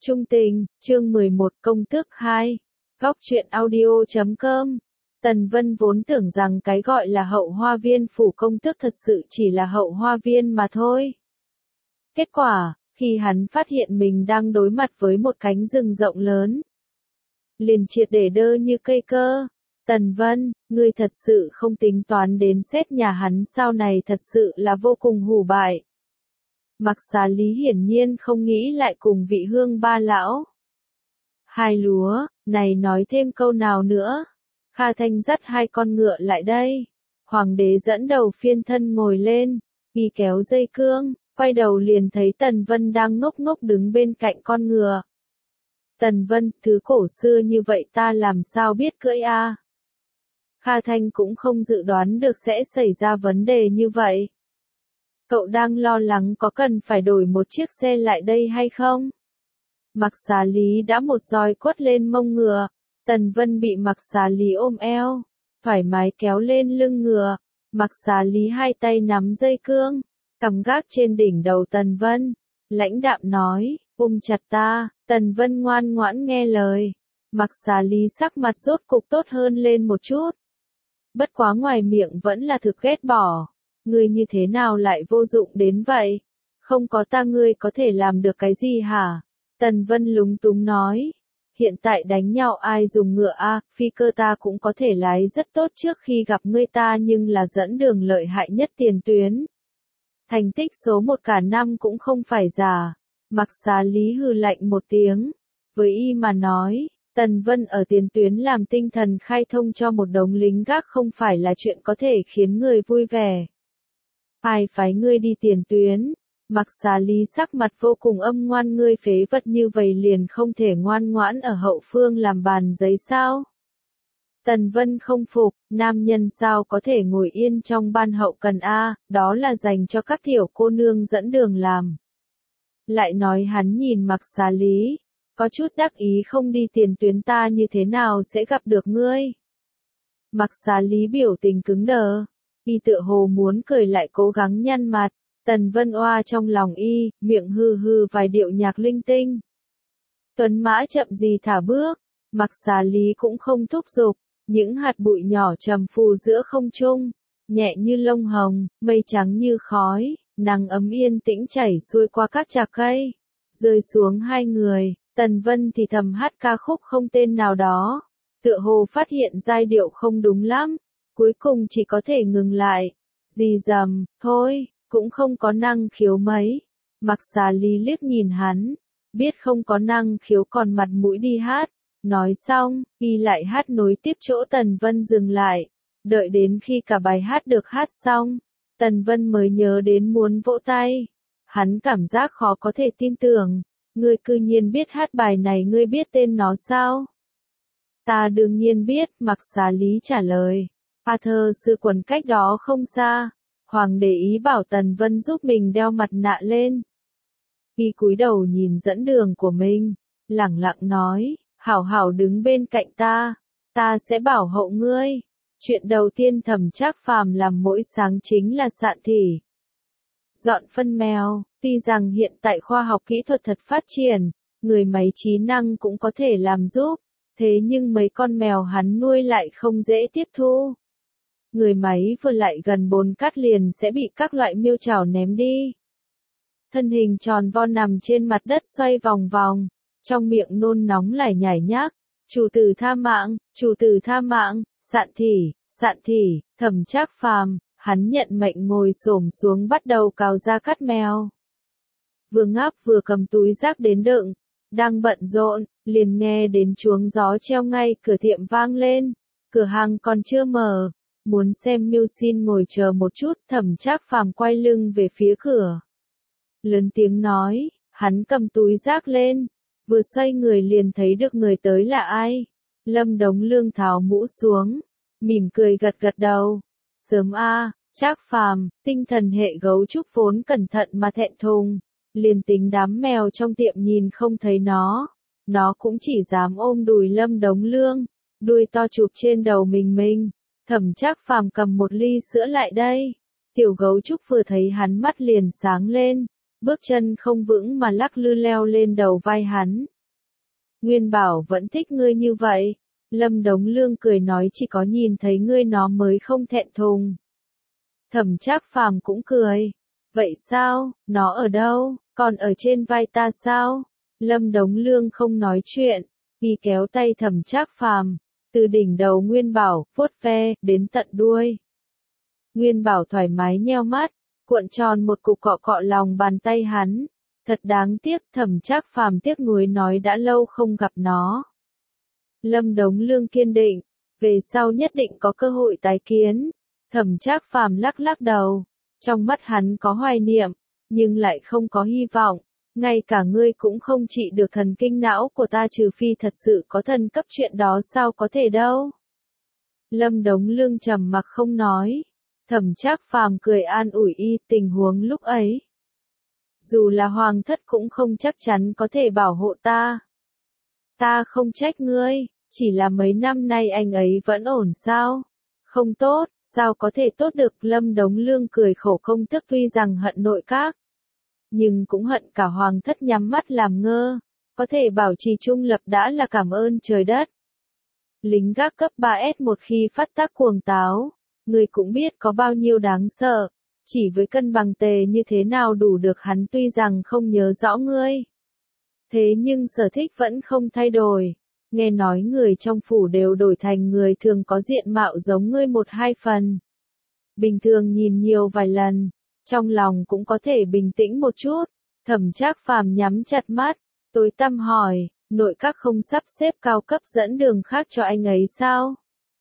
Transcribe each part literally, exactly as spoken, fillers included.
Trung tình, chương mười một công tước hai. Góc truyện audio chấm com. Tần Vân vốn tưởng rằng cái gọi là hậu hoa viên phủ công tước thật sự chỉ là hậu hoa viên mà thôi. Kết quả, khi hắn phát hiện mình đang đối mặt với một cánh rừng rộng lớn, liền triệt để đơ như cây cơ. Tần Vân, ngươi thật sự không tính toán đến xét nhà hắn sao này, thật sự là vô cùng hủ bại. Mặc Xà Lý hiển nhiên không nghĩ lại cùng vị hương ba lão. Hai lúa, này nói thêm câu nào nữa. Kha Thanh dắt hai con ngựa lại đây. Hoàng đế dẫn đầu phiên thân ngồi lên, ghi kéo dây cương, quay đầu liền thấy Tần Vân đang ngốc ngốc đứng bên cạnh con ngựa. Tần Vân, thứ cổ xưa như vậy ta làm sao biết cưỡi a? Kha Thanh cũng không dự đoán được sẽ xảy ra vấn đề như vậy. Cậu đang lo lắng có cần phải đổi một chiếc xe lại đây hay không? Mặc Xà Lý đã một roi quất lên mông ngựa. Tần Vân bị Mặc Xà Lý ôm eo, thoải mái kéo lên lưng ngựa. Mặc Xà Lý hai tay nắm dây cương, cầm gác trên đỉnh đầu Tần Vân, lãnh đạm nói, ôm chặt ta. Tần Vân ngoan ngoãn nghe lời. Mặc Xà Lý sắc mặt rốt cục tốt hơn lên một chút. Bất quá ngoài miệng vẫn là thực ghét bỏ. Ngươi như thế nào lại vô dụng đến vậy? Không có ta ngươi có thể làm được cái gì hả? Tần Vân lúng túng nói. Hiện tại đánh nhau ai dùng ngựa a, phi cơ ta cũng có thể lái rất tốt trước khi gặp ngươi ta, nhưng là dẫn đường lợi hại nhất tiền tuyến. Thành tích số một cả năm cũng không phải giả. Mặc Xà Lý hừ lạnh một tiếng. Với y mà nói, Tần Vân ở tiền tuyến làm tinh thần khai thông cho một đống lính gác không phải là chuyện có thể khiến người vui vẻ. Ai phái ngươi đi tiền tuyến? Mặc Xà Lý sắc mặt vô cùng âm ngoan, ngươi phế vật như vậy liền không thể ngoan ngoãn ở hậu phương làm bàn giấy sao? Tần Vân không phục, nam nhân sao có thể ngồi yên trong ban hậu cần a, đó là dành cho các tiểu cô nương dẫn đường làm. Lại nói hắn nhìn Mặc Xà Lý, có chút đắc ý, không đi tiền tuyến ta như thế nào sẽ gặp được ngươi? Mặc Xà Lý biểu tình cứng đờ. Y tựa hồ muốn cười lại cố gắng nhăn mặt. Tần Vân oa trong lòng y, miệng hư hư vài điệu nhạc linh tinh. Tuấn mã chậm gì thả bước. Mặc Xà Lý cũng không thúc giục. Những hạt bụi nhỏ trầm phù giữa không trung, nhẹ như lông hồng, mây trắng như khói, nắng ấm yên tĩnh chảy xuôi qua các chạc cây, rơi xuống hai người. Tần Vân thì thầm hát ca khúc không tên nào đó, tựa hồ phát hiện giai điệu không đúng lắm. Cuối cùng chỉ có thể ngừng lại. Dì dầm, thôi, cũng không có năng khiếu mấy. Mặc Xà Lý liếc nhìn hắn, biết không có năng khiếu còn mặt mũi đi hát. Nói xong, y lại hát nối tiếp chỗ Tần Vân dừng lại. Đợi đến khi cả bài hát được hát xong, Tần Vân mới nhớ đến muốn vỗ tay. Hắn cảm giác khó có thể tin tưởng. Ngươi cư nhiên biết hát bài này, ngươi biết tên nó sao? Ta đương nhiên biết, Mặc Xà Lý trả lời. Arthur sư quần cách đó không xa. Hoàng để ý bảo Tần Vân giúp mình đeo mặt nạ lên. Y cúi đầu nhìn dẫn đường của mình, lẳng lặng nói, hảo hảo đứng bên cạnh ta, ta sẽ bảo hộ ngươi. Chuyện đầu tiên Thẩm Trác Phàm làm mỗi sáng chính là sạn thỉ, dọn phân mèo. Tuy rằng hiện tại khoa học kỹ thuật thật phát triển, người máy trí năng cũng có thể làm giúp, thế nhưng mấy con mèo hắn nuôi lại không dễ tiếp thu. Người máy vừa lại gần bốn cắt liền sẽ bị các loại miêu chảo ném đi. Thân hình tròn vo nằm trên mặt đất xoay vòng vòng, trong miệng nôn nóng lải nhải nhác. Chủ tử tha mạng, chủ tử tha mạng, sạn thỉ, sạn thỉ. Thẩm Trác Phàm, hắn nhận mệnh ngồi xổm xuống bắt đầu cào da cắt mèo. Vừa ngáp vừa cầm túi rác đến đựng, đang bận rộn, liền nghe đến chuông gió treo ngay cửa tiệm vang lên. Cửa hàng còn chưa mở. Muốn xem miêu xin ngồi chờ một chút. Thẩm Trác Phàm quay lưng về phía cửa, lớn tiếng nói. Hắn cầm túi rác lên, vừa xoay người liền thấy được người tới là ai. Lâm Đống Lương tháo mũ xuống, mỉm cười gật gật đầu. Sớm a, Trác Phàm. Tinh thần hệ gấu trúc vốn cẩn thận mà thẹn thùng, liền tính đám mèo trong tiệm nhìn không thấy nó, nó cũng chỉ dám ôm đùi Lâm Đống Lương, đuôi to chụp trên đầu mình mình. Thẩm Trác Phàm cầm một ly sữa lại đây. Tiểu gấu trúc vừa thấy hắn mắt liền sáng lên, bước chân không vững mà lắc lư leo lên đầu vai hắn. Nguyên Bảo vẫn thích ngươi như vậy. Lâm Đống Lương cười nói chỉ có nhìn thấy ngươi nó mới không thẹn thùng. Thẩm Trác Phàm cũng cười. Vậy sao, nó ở đâu, còn ở trên vai ta sao? Lâm Đống Lương không nói chuyện, y kéo tay Thẩm Trác Phàm, từ đỉnh đầu Nguyên Bảo, vuốt ve, đến tận đuôi. Nguyên Bảo thoải mái nheo mắt, cuộn tròn một cục cọ cọ lòng bàn tay hắn. Thật đáng tiếc, Thẩm Trác Phàm tiếc nuối nói đã lâu không gặp nó. Lâm Đống Lương kiên định, về sau nhất định có cơ hội tái kiến. Thẩm Trác Phàm lắc lắc đầu, trong mắt hắn có hoài niệm, nhưng lại không có hy vọng. Ngay cả ngươi cũng không trị được thần kinh não của ta, trừ phi thật sự có thần cấp, chuyện đó sao có thể đâu. Lâm Đống Lương trầm mặc không nói. Thẩm Trác Phàm cười an ủi y, tình huống lúc ấy. Dù là hoàng thất cũng không chắc chắn có thể bảo hộ ta. Ta không trách ngươi, chỉ là mấy năm nay anh ấy vẫn ổn sao? Không tốt, sao có thể tốt được? Lâm Đống Lương cười khổ, công tước tuy rằng hận nội các, nhưng cũng hận cả hoàng thất nhắm mắt làm ngơ, có thể bảo trì trung lập đã là cảm ơn trời đất. Lính gác cấp ba S một khi phát tác cuồng táo, người cũng biết có bao nhiêu đáng sợ, chỉ với cân bằng tề như thế nào đủ được hắn, tuy rằng không nhớ rõ ngươi. Thế nhưng sở thích vẫn không thay đổi. Nghe nói người trong phủ đều đổi thành người thường có diện mạo giống ngươi một hai phần. Bình thường nhìn nhiều vài lần, trong lòng cũng có thể bình tĩnh một chút. Thẩm Trác Phàm nhắm chặt mắt, tối tăm hỏi, nội các không sắp xếp cao cấp dẫn đường khác cho anh ấy sao?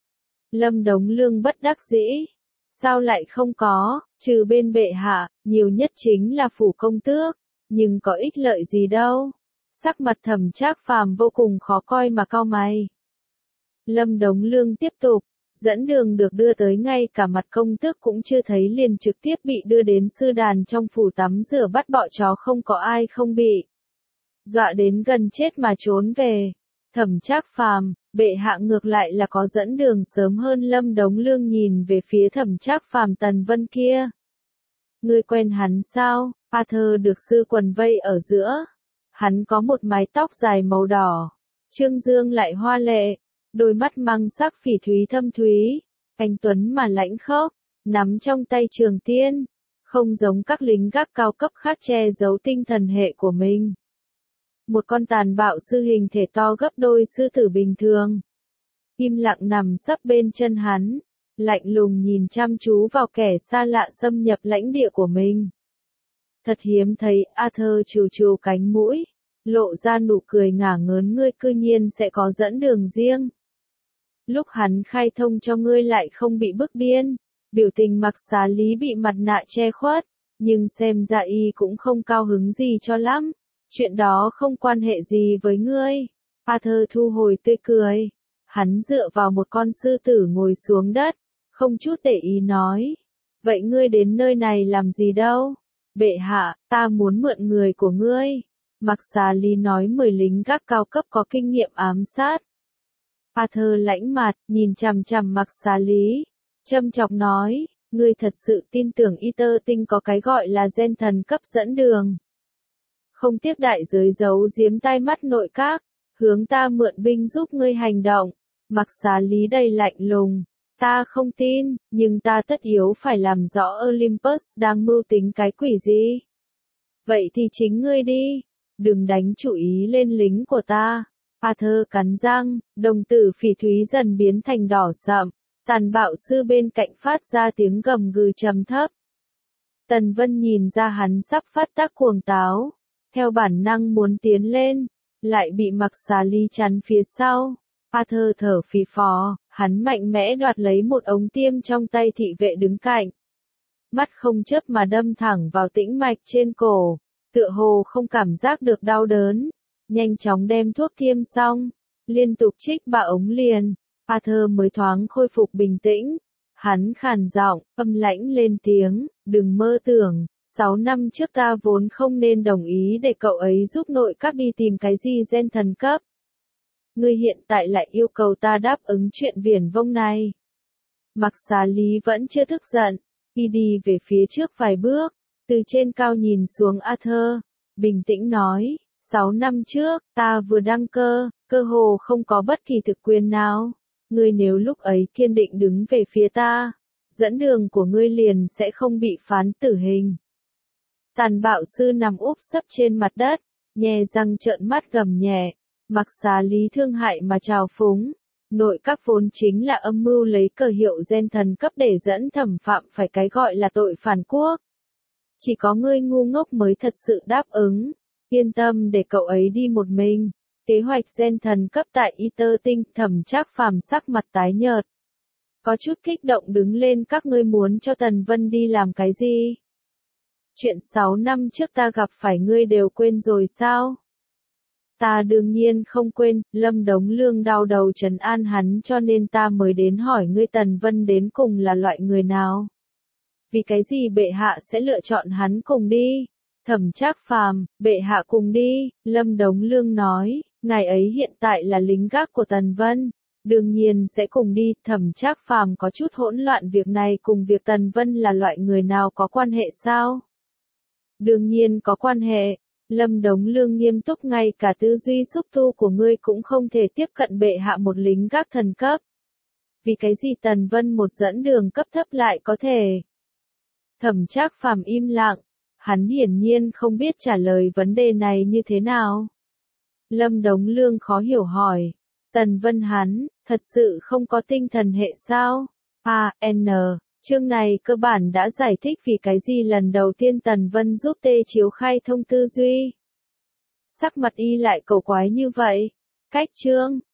Lâm Đống Lương bất đắc dĩ. Sao lại không có, trừ bên bệ hạ, nhiều nhất chính là phủ công tước, nhưng có ích lợi gì đâu. Sắc mặt Thẩm Trác Phàm vô cùng khó coi mà cau mày. Lâm Đống Lương tiếp tục, dẫn đường được đưa tới, ngay cả mặt công tước cũng chưa thấy liền trực tiếp bị đưa đến sư đàn trong phủ tắm rửa bắt bọ chó, không có ai không bị dọa đến gần chết mà trốn về. Thẩm Trác Phàm, bệ hạ ngược lại là có dẫn đường sớm hơn. Lâm Đống Lương nhìn về phía Thẩm Trác Phàm, Tần Vân kia. Ngươi quen hắn sao? Arthur được sư quần vây ở giữa. Hắn có một mái tóc dài màu đỏ, trương dương lại hoa lệ, đôi mắt mang sắc phỉ thúy thâm thúy, anh tuấn mà lãnh khốc, nắm trong tay trường tiên, không giống các lính gác cao cấp khác che giấu tinh thần hệ của mình. Một con tàn bạo sư hình thể to gấp đôi sư tử bình thường, im lặng nằm sấp bên chân hắn, lạnh lùng nhìn chăm chú vào kẻ xa lạ xâm nhập lãnh địa của mình. Thật hiếm thấy. Arthur trù trù cánh mũi, lộ ra nụ cười ngả ngớn, ngươi cư nhiên sẽ có dẫn đường riêng. Lúc hắn khai thông cho ngươi lại không bị bức điên. Biểu tình Mặc Xá Lý bị mặt nạ che khuất, nhưng xem ra y cũng không cao hứng gì cho lắm. Chuyện đó không quan hệ gì với ngươi. Arthur thu hồi tươi cười. Hắn dựa vào một con sư tử ngồi xuống đất, không chút để ý nói. Vậy ngươi đến nơi này làm gì đâu? Bệ hạ, ta muốn mượn người của ngươi. Mặc Xá Lý nói mười lính gác cao cấp có kinh nghiệm ám sát. Arthur lãnh mặt, nhìn chằm chằm Mặc Xá Lý, châm chọc nói, ngươi thật sự tin tưởng y tơ tinh có cái gọi là gen thần cấp dẫn đường? Không tiếc đại giới giấu giếm tai mắt nội các, hướng ta mượn binh giúp ngươi hành động. Mặc Xá Lý đầy lạnh lùng. Ta không tin, nhưng ta tất yếu phải làm rõ Olympus đang mưu tính cái quỷ gì. Vậy thì chính ngươi đi, đừng đánh chủ ý lên lính của ta. Arthur cắn răng, đồng tử phỉ thúy dần biến thành đỏ sậm, tàn bạo sư bên cạnh phát ra tiếng gầm gừ trầm thấp. Tần Vân nhìn ra hắn sắp phát tác cuồng táo, theo bản năng muốn tiến lên, lại bị Mặc Xá Lý chắn phía sau. Arthur thở phì phò, hắn mạnh mẽ đoạt lấy một ống tiêm trong tay thị vệ đứng cạnh. Mắt không chớp mà đâm thẳng vào tĩnh mạch trên cổ, tựa hồ không cảm giác được đau đớn. Nhanh chóng đem thuốc tiêm xong, liên tục trích ba ống liền, Arthur mới thoáng khôi phục bình tĩnh. Hắn khàn giọng, âm lãnh lên tiếng, đừng mơ tưởng, sáu năm trước ta vốn không nên đồng ý để cậu ấy giúp nội các đi tìm cái gì gen thần cấp. Ngươi hiện tại lại yêu cầu ta đáp ứng chuyện viển vông này. Mặc Xá Lý vẫn chưa tức giận, y đi về phía trước vài bước, Từ trên cao nhìn xuống Arthur, bình tĩnh nói, sáu năm trước, ta vừa đăng cơ, cơ hồ không có bất kỳ thực quyền nào. Ngươi nếu lúc ấy kiên định đứng về phía ta, dẫn đường của ngươi liền sẽ không bị phán tử hình. Tàn bạo sư nằm úp sấp trên mặt đất, nhè răng trợn mắt gầm nhẹ, mặc xá lý thương hại mà trào phúng. Nội các vốn chính là âm mưu lấy cờ hiệu gen thần cấp để dẫn thẩm phạm phải cái gọi là tội phản quốc. Chỉ có ngươi ngu ngốc mới thật sự đáp ứng. Yên tâm để cậu ấy đi một mình. Kế hoạch gen thần cấp tại Y Tơ Tinh, Thẩm Trác Phàm sắc mặt tái nhợt. Có chút kích động đứng lên, các ngươi muốn cho Tần Vân đi làm cái gì? Chuyện sáu năm trước ta gặp phải ngươi đều quên rồi sao? Ta đương nhiên không quên, Lâm Đống Lương đau đầu trấn an hắn, cho nên ta mới đến hỏi ngươi Tần Vân đến cùng là loại người nào? Vì cái gì bệ hạ sẽ lựa chọn hắn cùng đi? Thẩm Trác Phàm, bệ hạ cùng đi, Lâm Đống Lương nói, ngài ấy hiện tại là lính gác của Tần Vân, đương nhiên sẽ cùng đi. Thẩm Trác Phàm có chút hỗn loạn, việc này cùng việc Tần Vân là loại người nào có quan hệ sao? Đương nhiên có quan hệ. Lâm Đống Lương nghiêm túc, ngay cả tư duy xúc tu của ngươi cũng không thể tiếp cận bệ hạ một lính gác thần cấp. Vì cái gì Tần Vân một dẫn đường cấp thấp lại có thể? Thẩm Trác Phàm im lặng, hắn hiển nhiên không biết trả lời vấn đề này như thế nào. Lâm Đống Lương khó hiểu hỏi, Tần Vân hắn, thật sự không có tinh thần hệ sao? A, N, chương này cơ bản đã giải thích vì cái gì lần đầu tiên Tần Vân giúp Tê Chiếu khai thông tư duy. Sắc mặt y lại cầu quái như vậy. Cách chương